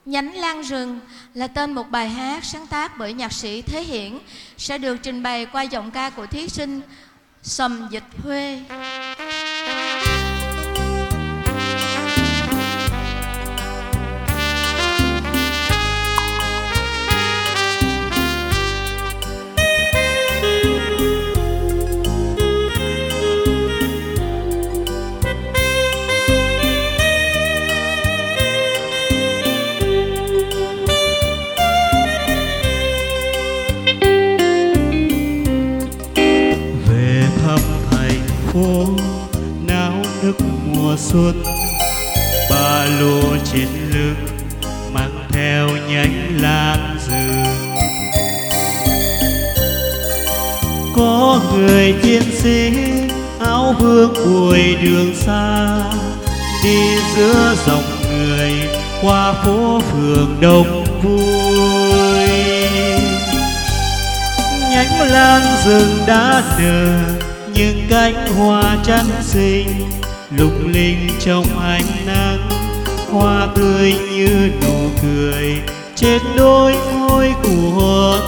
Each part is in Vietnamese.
Nhánh Lan Rừng là tên một bài hát sáng tác bởi nhạc sĩ Thế Hiển, sẽ được trình bày qua giọng ca của thí sinh Sầm Dịch Huê. Phố náo nức mùa xuân, ba lô trên lưng mang theo nhánh lan rừng. Có người chiến sĩ áo vương bụi đường xa, đi giữa dòng người qua phố phường đông vui. Nhánh lan rừng đã nở những cánh hoa trắng xinh lung linh trong ánh nắng, hoa tươi như nụ cười trên đôi môi của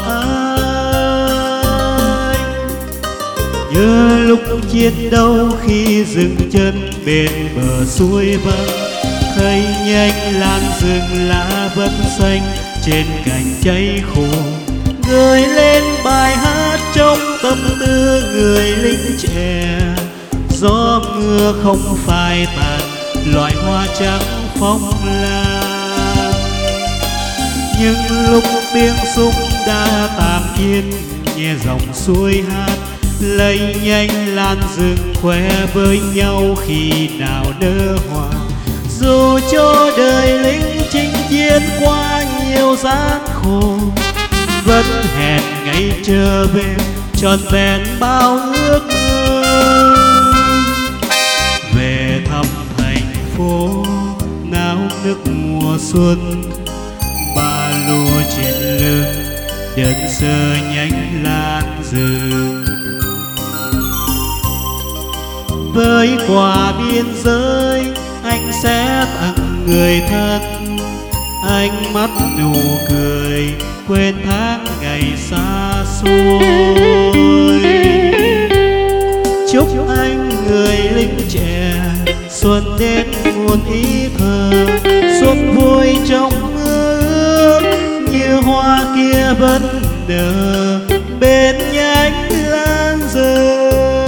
anh. Nhớ lúc chiến đấu khi dừng chân bên bờ suối vắng, thấy nhánh lan rừng lá vẫn xanh trên cành cháy khô, gợi lên bài hát trong tâm tư người lính trẻ. Gió mưa không phai tàn loài hoa trắng phong lan, nhưng lúc tiếng súng đã tạm yên, nghe dòng suối hát lấy nhánh lan rừng khoe với nhau khi nào nở hoa. Dù cho đời lính chinh chiến qua nhiều gian khổ, vẫn hẹn ngày trở về trọn vẹn bao ước mơ. Về thăm thành phố náo nức mùa xuân, ba lô trên lưng đơn sơ nhánh lan rừng. Với quà biên giới anh sẽ tặng người thân, ánh mắt nụ cười quên tháng ngày xa xôi. Chúc anh người lính trẻ xuân đến muôn ý thơ, xuân vui trong mơ ước như hoa kia vẫn nở bên nhánh lan rừng.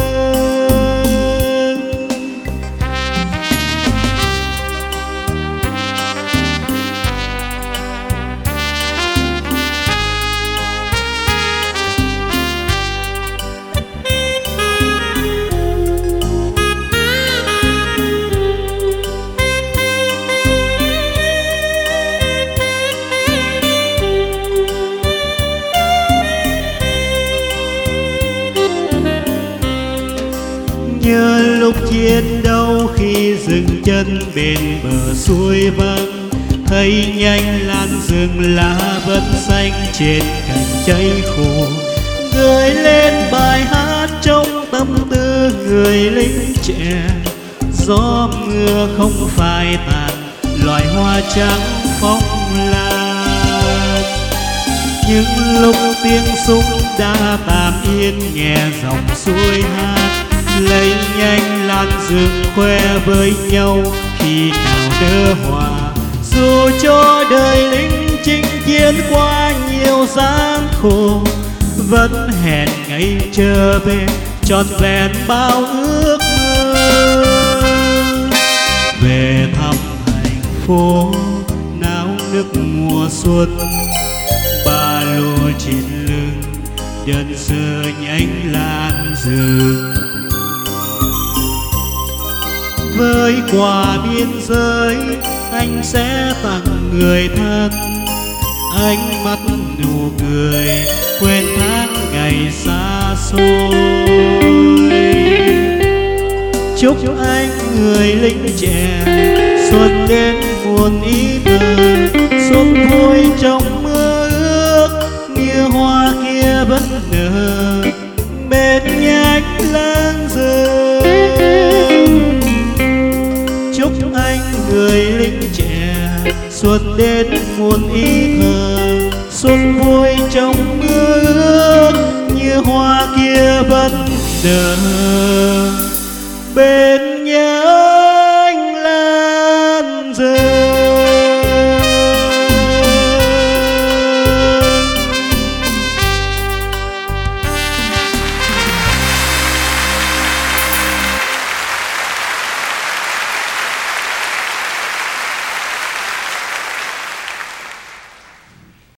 Nhớ lúc chiến đấu khi dừng chân bên bờ suối vắng, thấy nhánh lan rừng lá vẫn xanh trên cành cháy khô, gợi lên bài hát trong tâm tư người lính trẻ. Gió mưa không phai tàn loài hoa trắng phong lan, nhưng lúc tiếng súng đã tạm yên, nghe dòng suối hát lấy nhánh lan rừng khoe với nhau khi nào nở hoa. Dù cho đời lính chinh chiến qua nhiều gian khổ, vẫn hẹn ngày trở về trọn vẹn bao ước mơ. Về thăm thành phố náo nức mùa xuân, ba lô trên lưng đơn sơ nhánh lan rừng. Với quà biên giới anh sẽ tặng người thân, ánh mắt nụ cười quên tháng ngày xa xôi. Chúc anh người lính trẻ xuân đến muôn ý thơ, xuân vui trong mơ ước như hoa kia vẫn nở bên nhánh lan rừng. Chúc anh người lính trẻ xuân đến muôn ý thơ. Xuân vui trong mưa ước như hoa kia vẫn nở bên nhau.